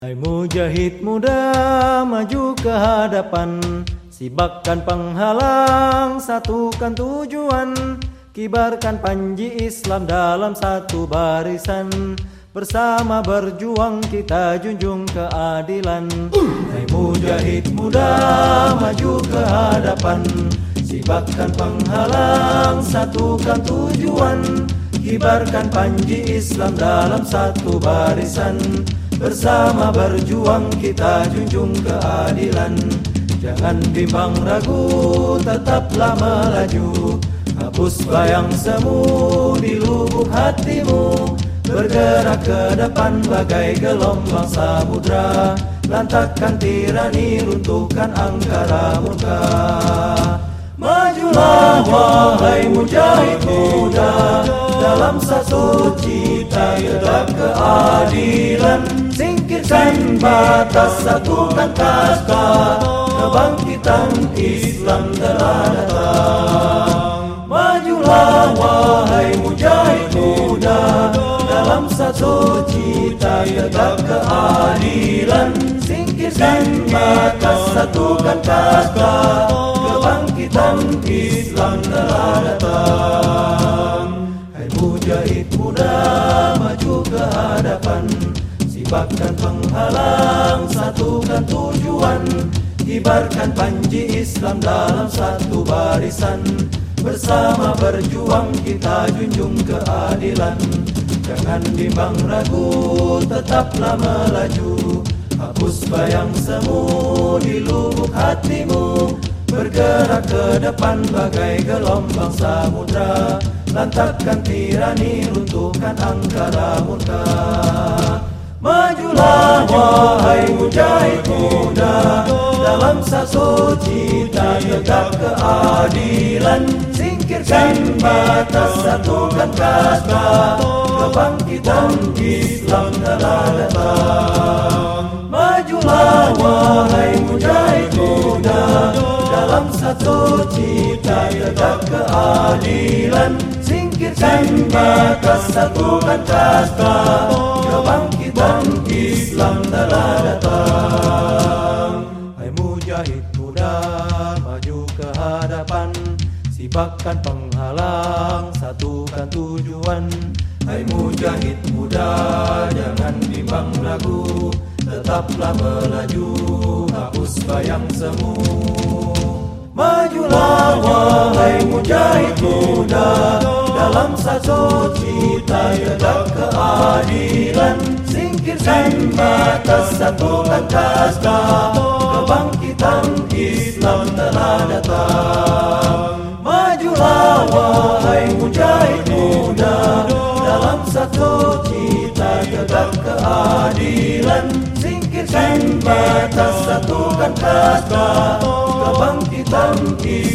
Hai mujahid muda, maju ke hadapan, sibakkan penghalang, satukan tujuan, kibarkan panji Islam dalam satu barisan, bersama berjuang kita junjung keadilan. Hai mujahid muda, maju ke hadapan, sibakkan penghalang, satukan tujuan, kibarkan panji Islam dalam satu barisan, bersama berjuang kita junjung keadilan. Jangan bimbang ragu, tetaplah melaju, hapus bayang semu di lubuk hatimu, bergerak ke depan bagai gelombang samudra, lantakkan tirani, runtuhkan angkara murka. Majulah wahai mujahid muda, dalam satu cita tegak keadilan, singkirkan batas, satukan kasta, kebangkitan Islam telah datang. Majulah wahai mujahid muda, dalam satu cita tegak keadilan, singkirkan batas, satukan kasta, kebangkitan Islam telah datang. Hai mujahid muda, maju ke hadapan, sibakkan penghalang, satukan tujuan, kibarkan panji Islam dalam satu barisan, bersama berjuang kita junjung keadilan. Jangan bimbang ragu, tetaplah melaju, hapus bayang semu di lubuk hatimu, bergerak ke depan bagai gelombang samudra, lantakkan tirani, runtuhkan angkara murka. Majulah wahai mujahid muda, dalam satu cita tegak keadilan, singkirkan batas, satukan kasta, kebangkitan Islam telah datang. Majulah wahai mujahid muda, dalam satu cita tegak keadilan, singkirkan batas, satukan kasta, kebangkitan Islam telah datang. Hai mujahid muda, maju ke hadapan, sibakkan penghalang, satukan tujuan. Hai mujahid muda, jangan bimbang ragu, tetaplah melaju, hapus bayang semu. Majulah wahai mujahid muda, dalam satu cita tegak keadilan, singkirkan batas, satukan kasta, kebangkitan Islam telah datang. Majulah wahai mujahid muda, dalam satu cita tegak keadilan, singkirkan batas, satukan kasta, kebangkitan Islam